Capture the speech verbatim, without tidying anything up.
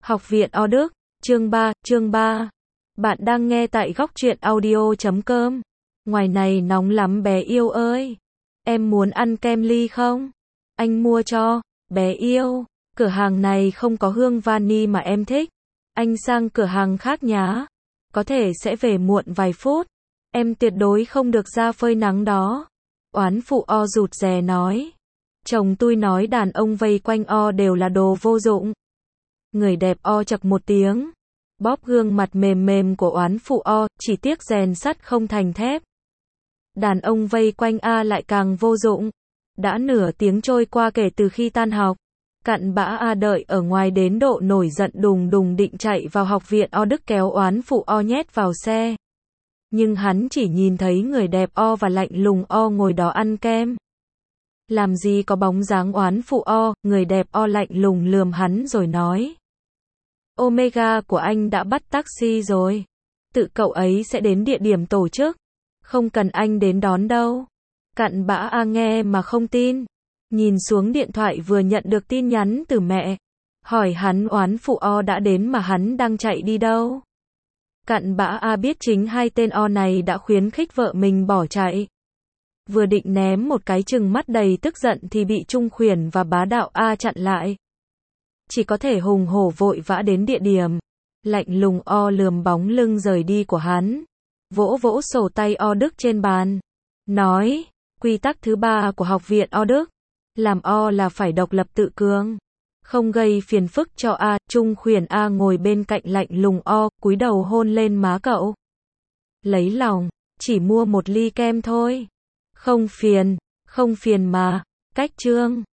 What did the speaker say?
Học viện O Đức, chương ba, chương ba. Bạn đang nghe tại góc truyện audio chấm com. Ngoài này nóng lắm bé yêu ơi. Em muốn ăn kem ly không? Anh mua cho, bé yêu. Cửa hàng này không có hương vani mà em thích. Anh sang cửa hàng khác nhá. Có thể sẽ về muộn vài phút. Em tuyệt đối không được ra phơi nắng đó. Oán phụ O rụt rè nói. Chồng tôi nói đàn ông vây quanh O đều là đồ vô dụng. Người đẹp O chậc một tiếng. Bóp gương mặt mềm mềm của oán phụ O, chỉ tiếc rèn sắt không thành thép. Đàn ông vây quanh A lại càng vô dụng. Đã nửa tiếng trôi qua kể từ khi tan học. Cặn bã A đợi ở ngoài đến độ nổi giận đùng đùng định chạy vào học viện O Đức kéo oán phụ O nhét vào xe. Nhưng hắn chỉ nhìn thấy người đẹp O và lạnh lùng O ngồi đó ăn kem. Làm gì có bóng dáng oán phụ O, người đẹp O lạnh lùng lườm hắn rồi nói. Omega của anh đã bắt taxi rồi. Tự cậu ấy sẽ đến địa điểm tổ chức. Không cần anh đến đón đâu. Cặn bã A nghe mà không tin. Nhìn xuống điện thoại vừa nhận được tin nhắn từ mẹ. Hỏi hắn oán phụ O đã đến mà hắn đang chạy đi đâu. Cặn bã A biết chính hai tên O này đã khuyến khích vợ mình bỏ chạy. Vừa định ném một cái trừng mắt đầy tức giận thì bị Trung Khuyển và bá đạo A chặn lại. Chỉ có thể hùng hổ vội vã đến địa điểm. Lạnh lùng O lườm bóng lưng rời đi của hắn. Vỗ vỗ sổ tay O Đức trên bàn. Nói, quy tắc thứ ba của học viện O Đức. Làm O là phải độc lập tự cường. Không gây phiền phức cho A. Trung Khuyển A ngồi bên cạnh lạnh lùng O, cúi đầu hôn lên má cậu. Lấy lòng, chỉ mua một ly kem thôi. Không phiền, không phiền mà. Cách chương.